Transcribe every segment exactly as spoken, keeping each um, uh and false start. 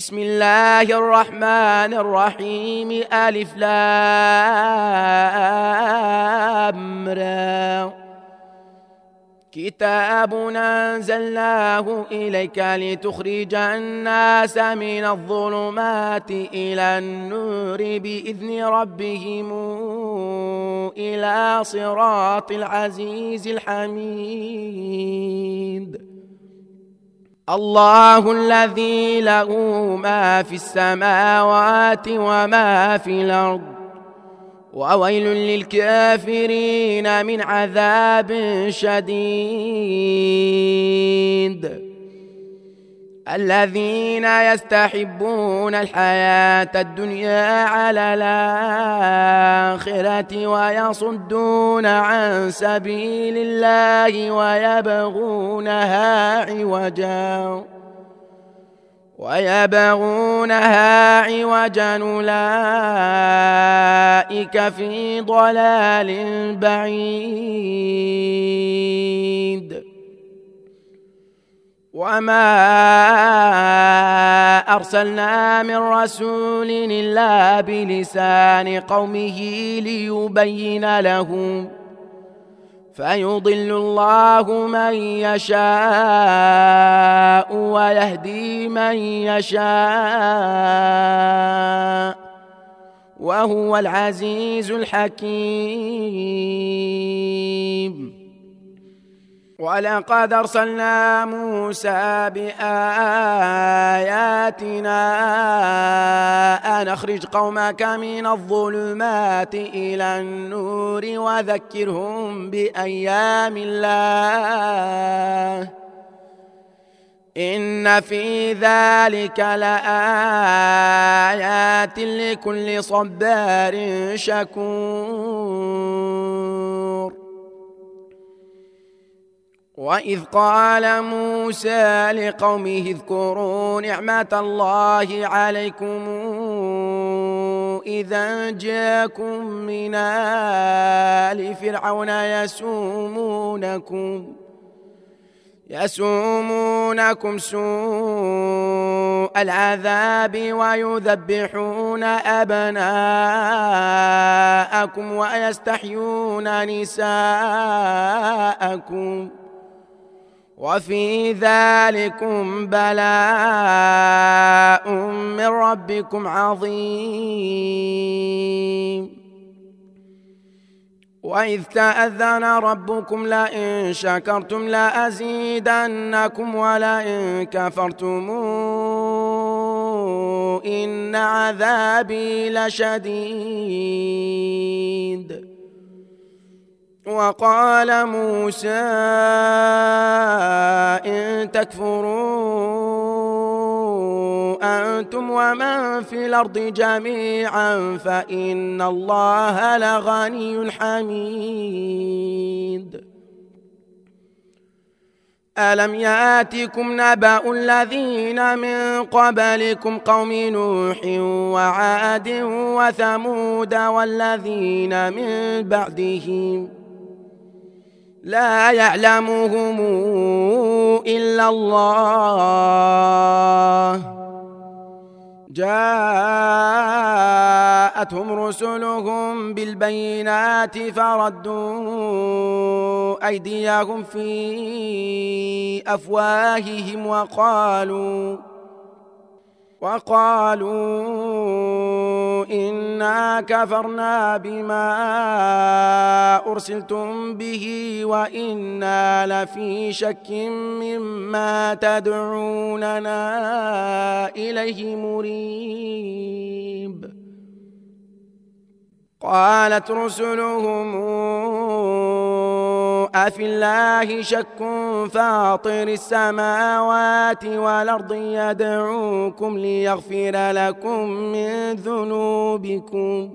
بسم الله الرحمن الرحيم. ألف لام را. كتاب أنزلناه إليك لتخرج الناس من الظلمات إلى النور بإذن ربهم إلى صراط العزيز الحميد. الله الذي له ما في السماوات وما في الأرض وويل للكافرين من عذاب شديد. الذين يستحبون الحياة الدنيا على الآخرة ويصدون عن سبيل الله ويبغونها عوجا ويبغونها عوجا أولئك في ضلال بعيد. وما أرسلنا من رسول إلا بلسان قومه ليبين لهم فيضل الله من يشاء ويهدي من يشاء وهو العزيز الحكيم. ولقد أرسلنا موسى بآياتنا أن أخرج قومك من الظلمات إلى النور وذكرهم بأيام الله إن في ذلك لآيات لكل صبار شكور. وإذ قال موسى لقومه اذكروا نعمة الله عليكم إذا جاءكم من آل فرعون يسومونكم يسومونكم سوء العذاب ويذبحون أبناءكم ويستحيون نساءكم وفي ذلكم بلاء من ربكم عظيم. وإذ تأذن ربكم لئن شكرتم لأزيدنكم ولئن كفرتم إن عذابي لشديد. وقال موسى إن تكفروا أنتم ومن في الأرض جميعا فإن الله لغني حميد. ألم يأتكم نبأ الذين من قبلكم قوم نوح وعاد وثمود والذين من بعدهم لا يعلمهم إلا الله جاءتهم رسلهم بالبينات فردوا أيديهم في أفواههم وقالوا وقالوا إنا كفرنا بما أرسلتم به وإنا لفي شك مما تدعوننا إليه مريب. قالت رسلهم أفي الله شك فاطر السماوات والأرض يدعوكم ليغفر لكم من ذنوبكم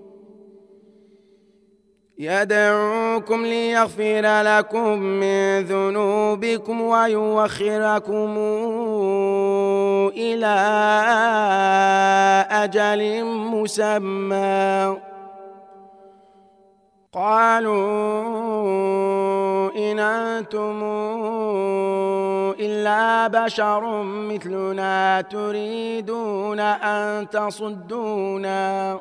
يدعوكم ليغفر لكم من ذنوبكم ويؤخركم إلى أجل مسمى. قالوا إن أنتم إلا إلا بشر مثلنا تريدون أن تصدونا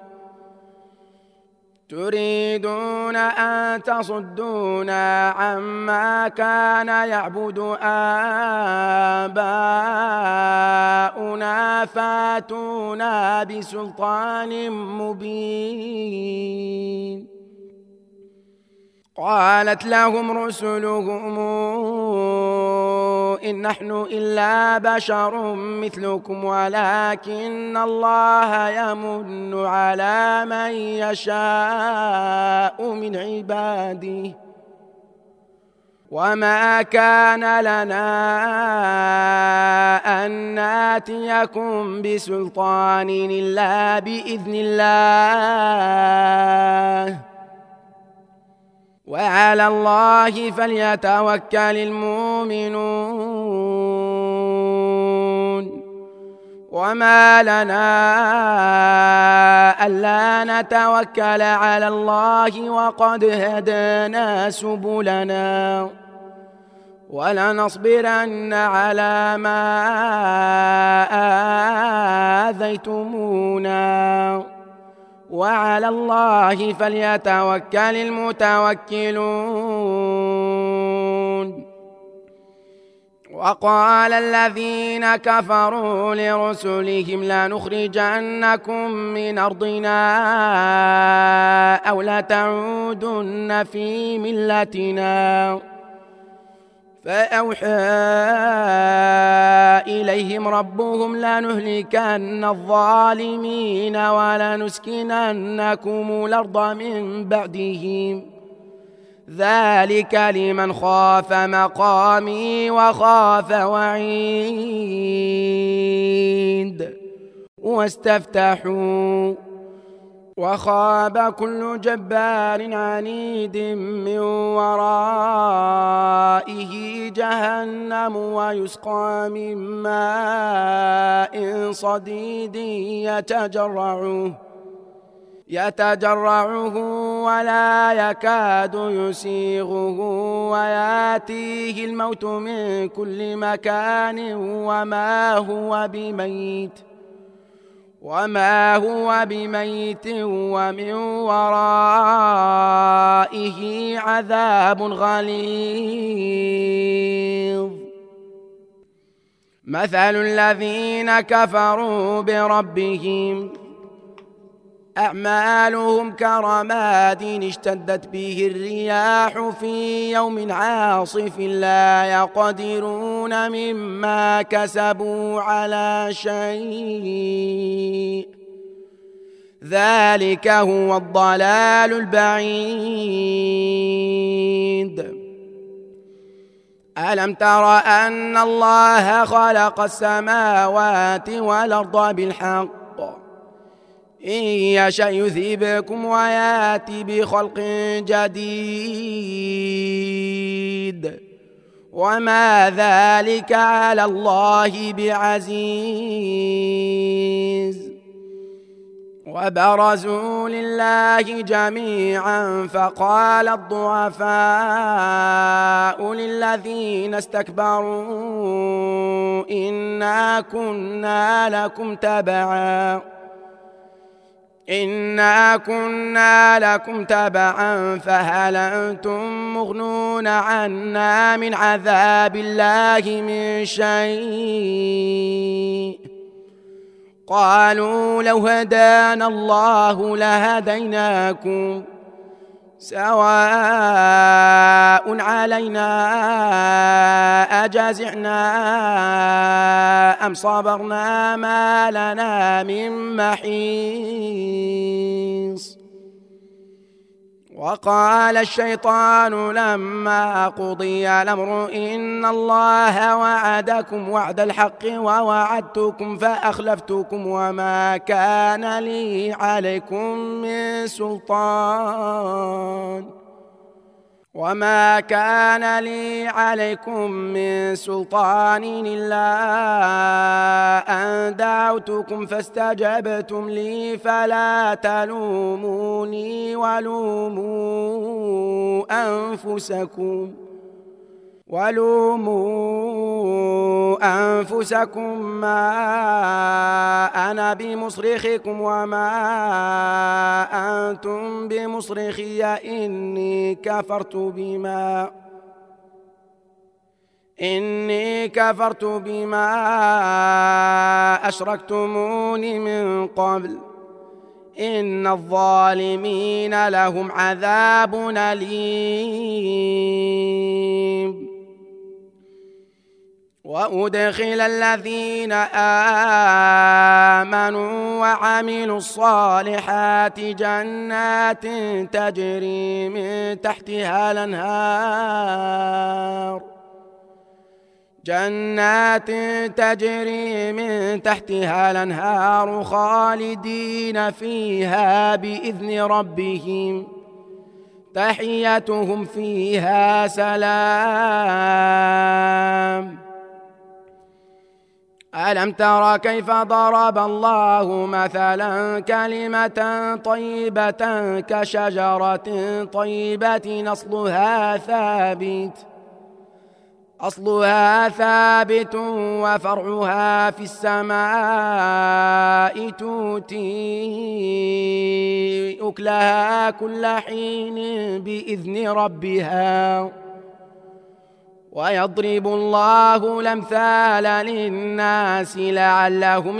تريدون أن تصدونا عما كان يعبد آباؤنا فاتونا بسلطان مبين. قالت لهم رسلهم إن نحن إلا بشر مثلكم ولكن الله يمن على من يشاء من عباده وما كان لنا أن ناتيكم بسلطان إلا بإذن الله وعلى الله فليتوكل المؤمنون. وما لنا ألا نتوكل على الله وقد هدانا سبلنا ولنصبرن على ما آذيتمونا وعلى الله فليتوكل المتوكلون. وقال الذين كفروا لرسلهم لنخرجنكم من أرضنا أو لتعودن في ملتنا فأوحى إليهم ربهم لنهلكن الظالمين ولنسكننكم الأرض من بعدهم ذلك لمن خاف مقامي وخاف وعيد. واستفتحوا وخاب كل جبار عنيد من ورائه جهنم ويسقى من ماء صديد يتجرعه يتجرعه ولا يكاد يسيغه وياتيه الموت من كل مكان وما هو بميت وما هو بميت ومن ورائه عذاب غليظ. مثل الذين كفروا بربهم أعمالهم كرماد اشتدت به الرياح في يوم عاصف لا يقدرون مما كسبوا على شيء ذلك هو الضلال البعيد. ألم تر أن الله خلق السماوات والأرض بالحق إن يشأ يذهبكم ويأتي بخلق جديد وما ذلك على الله بعزيز. وبرزوا لله جميعا فقال الضعفاء للذين استكبروا إنا كنا لكم تبعا إنا كنا لكم تبعا فهل أنتم مغنون عنا من عذاب الله من شيء قالوا لو هدانا الله لهديناكم سواء علينا أجزعنا أم صبرنا ما لنا من محيص. وقال الشيطان لما قضي الأمر إن الله وعدكم وعد الحق ووعدتكم فأخلفتكم وما كان لي عليكم من سلطان وما كان لي عليكم من سلطان إلا أن دعوتكم فاستجبتم لي فلا تلوموني ولوموا أنفسكم ولوموا أنفسكم ما أنا بمصرخكم وما أنتم بمصرخي إني كفرت بما إني كفرت بما أشركتمون من قبل إن الظالمين لهم عذاب أليم. وأدخل الذين آمنوا وعملوا الصالحات جنات تجري من تحتها الأنهار جنات تجري من تحتها الأنهار خالدين فيها بإذن ربهم تحيتهم فيها سلام. ألم تر كيف ضرب الله مثلا كلمة طيبة كشجرة طيبة أصلها ثابت أصلها ثابت وفرعها في السماء تؤتي أكلها كل حين بإذن ربها ويضرب الله الأمثال للناس لعلهم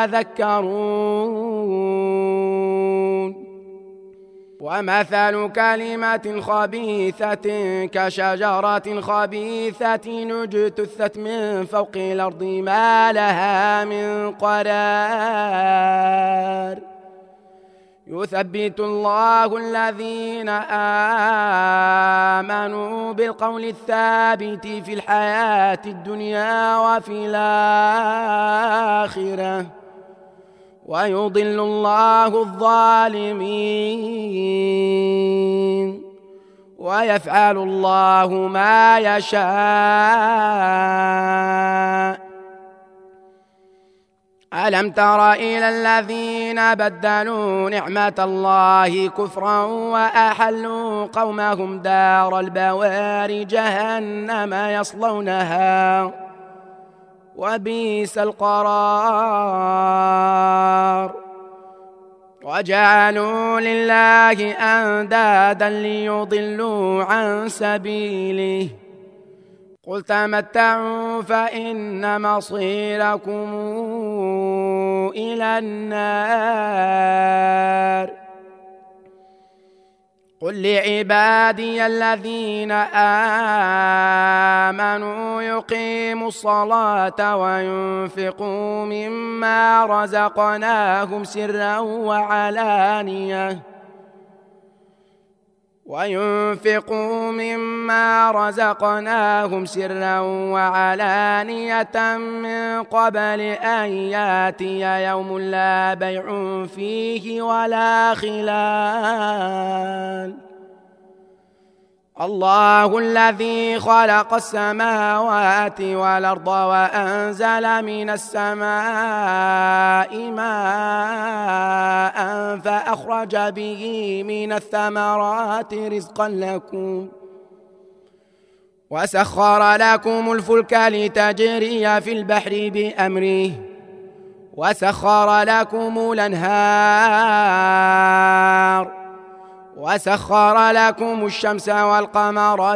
يتذكرون. ومثل كلمة خبيثة كشجرة خبيثة اجتثت من فوق الأرض ما لها من قرار يثبت الله الذين آمنوا بالقول الثابت في الحياة الدنيا وفي الآخرة ويضل الله الظالمين ويفعل الله ما يشاء. ألم تر إلى الذين بدلوا نعمة الله كفرا وأحلوا قومهم دار البوار جهنم يصلونها وبئس القرار وجعلوا لله أندادا ليضلوا عن سبيله قل تمتعوا فإن مصيركم إلى النار. قل لعبادي الذين آمنوا يقيموا الصلاة وينفقوا مما رزقناهم سرا وعلانية وينفقوا مما رزقناهم سرا وعلانية من قبل أن ياتي يوم لا بيع فيه ولا خلال. الله الذي خلق السماوات والأرض وأنزل من السماء ماء فأخرج به من الثمرات رزقا لكم وسخر لكم الفلك لتجري في البحر بأمره وسخر لكم الأنهار وسخر لكم الشمس والقمر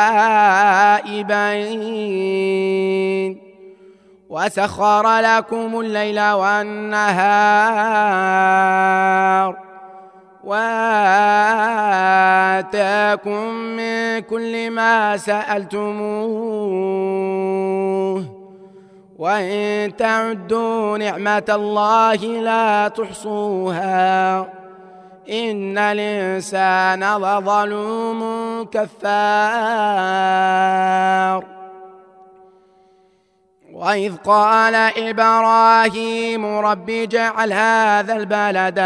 دائبين وسخر لكم الليل والنهار وآتاكم من كل ما سألتموه وإن تعدوا نعمة الله لا تحصوها إن الإنسان لظلوم كفار. وإذ قال إبراهيم رب اجعل هذا البلد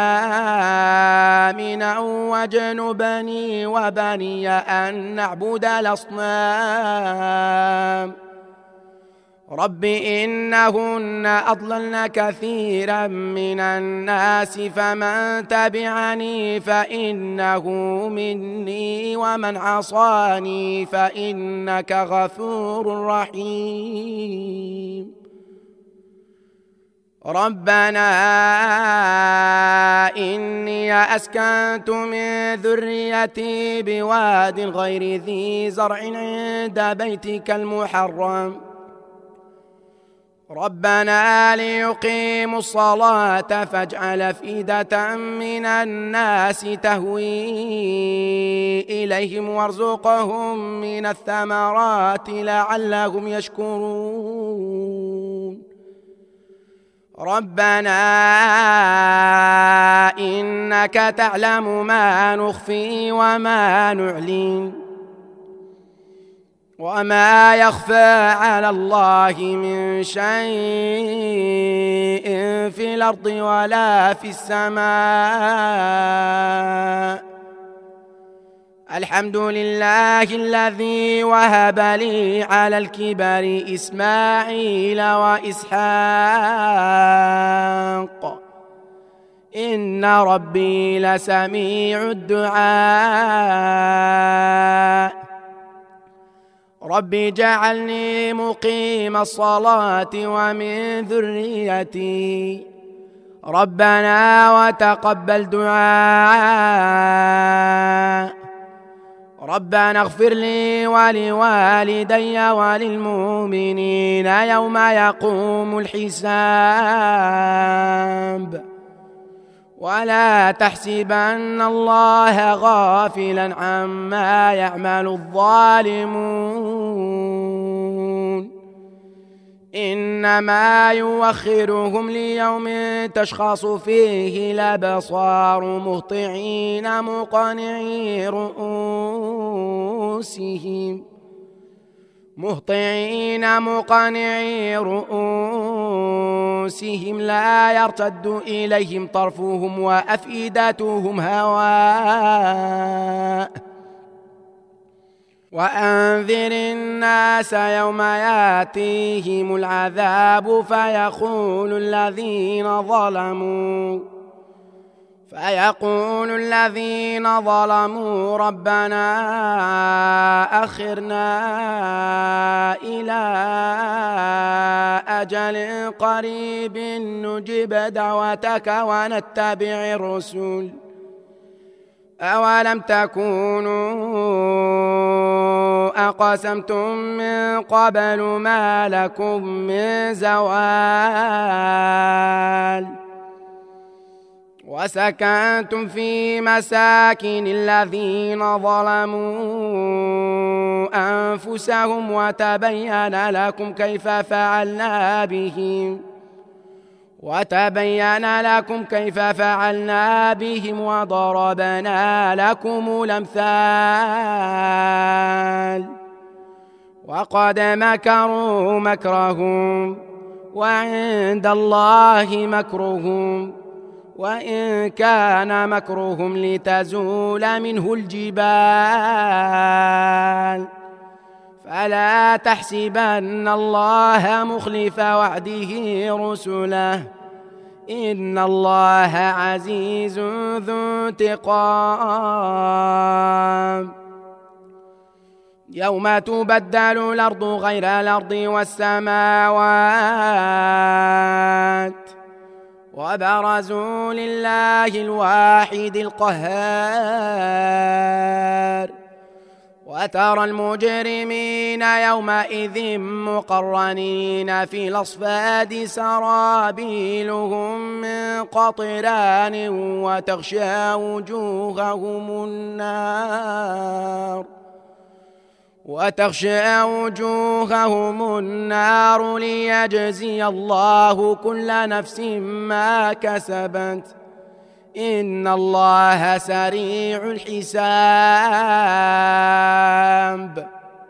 آمنا واجنبني وبني أن نعبد الأصنام رب إنهن أضللن كثيرا من الناس فمن تبعني فإنه مني ومن عصاني فإنك غفور رحيم ربنا إني أسكنت من ذريتي بواد غير ذي زرع عند بيتك المحرم ربنا ليقيموا الصلاة فاجعل أفئدة من الناس تهوي إليهم وارزقهم من الثمرات لعلهم يشكرون ربنا إنك تعلم ما نخفي وما نعلن وما يخفى على الله من شيء في الأرض ولا في السماء الحمد لله الذي وهب لي على الكبر إسماعيل وإسحاق إن ربي لسميع الدعاء رب اجعلني مقيم الصلاة ومن ذريتي ربنا وتقبل دعاء ربنا اغفر لي ولوالدي وللمؤمنين يوم يقوم الحساب ولا تحسبن الله غافلا عما يعمل الظالمون إنما يوخرهم ليوم تشخص فيه الأبصار مهطعين مقنعي رؤوسهم مهطعين مقنعي رؤوسهم لا يرتد إليهم طرفهم وأفئدتهم هواء وأنذر الناس يوم ياتيهم العذاب فيقول الذين ظلموا فيقول الذين ظلموا ربنا أخرنا إلى أجل قريب نجب دعوتك ونتبع الرسل أولم تكونوا أقسمتم من قبل ما لكم من زوال وسكنتم في مساكن الذين ظلموا أنفسهم وتبين لكم كيف فعلنا بهم وتبين لكم كيف فعلنا بهم وضربنا لكم الأمثال وقد مكروا مكرهم وعند الله مكرهم وإن كان مكرهم لتزول منه الجبال فلا تحسبن الله مخلف وعده رسله إن الله عزيز ذو انتقام يوم تبدل الأرض غير الأرض والسماوات وبرزوا لله الواحد القهار وترى المجرمين يومئذ مقرنين في الأصفاد سرابيلهم من قطران وتغشى وجوههم النار وتغشى وجوههم النار ليجزي الله كل نفس ما كسبت إن الله سريع الحساب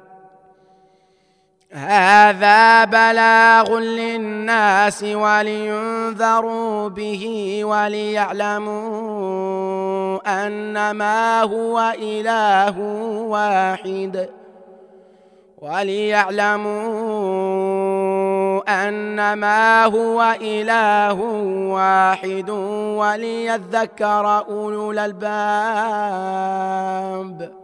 هذا بلاغ للناس ولينذروا به وليعلموا أنما هو إله واحد وليعلموا أنما هو إله واحد وليذكر أولو الألباب.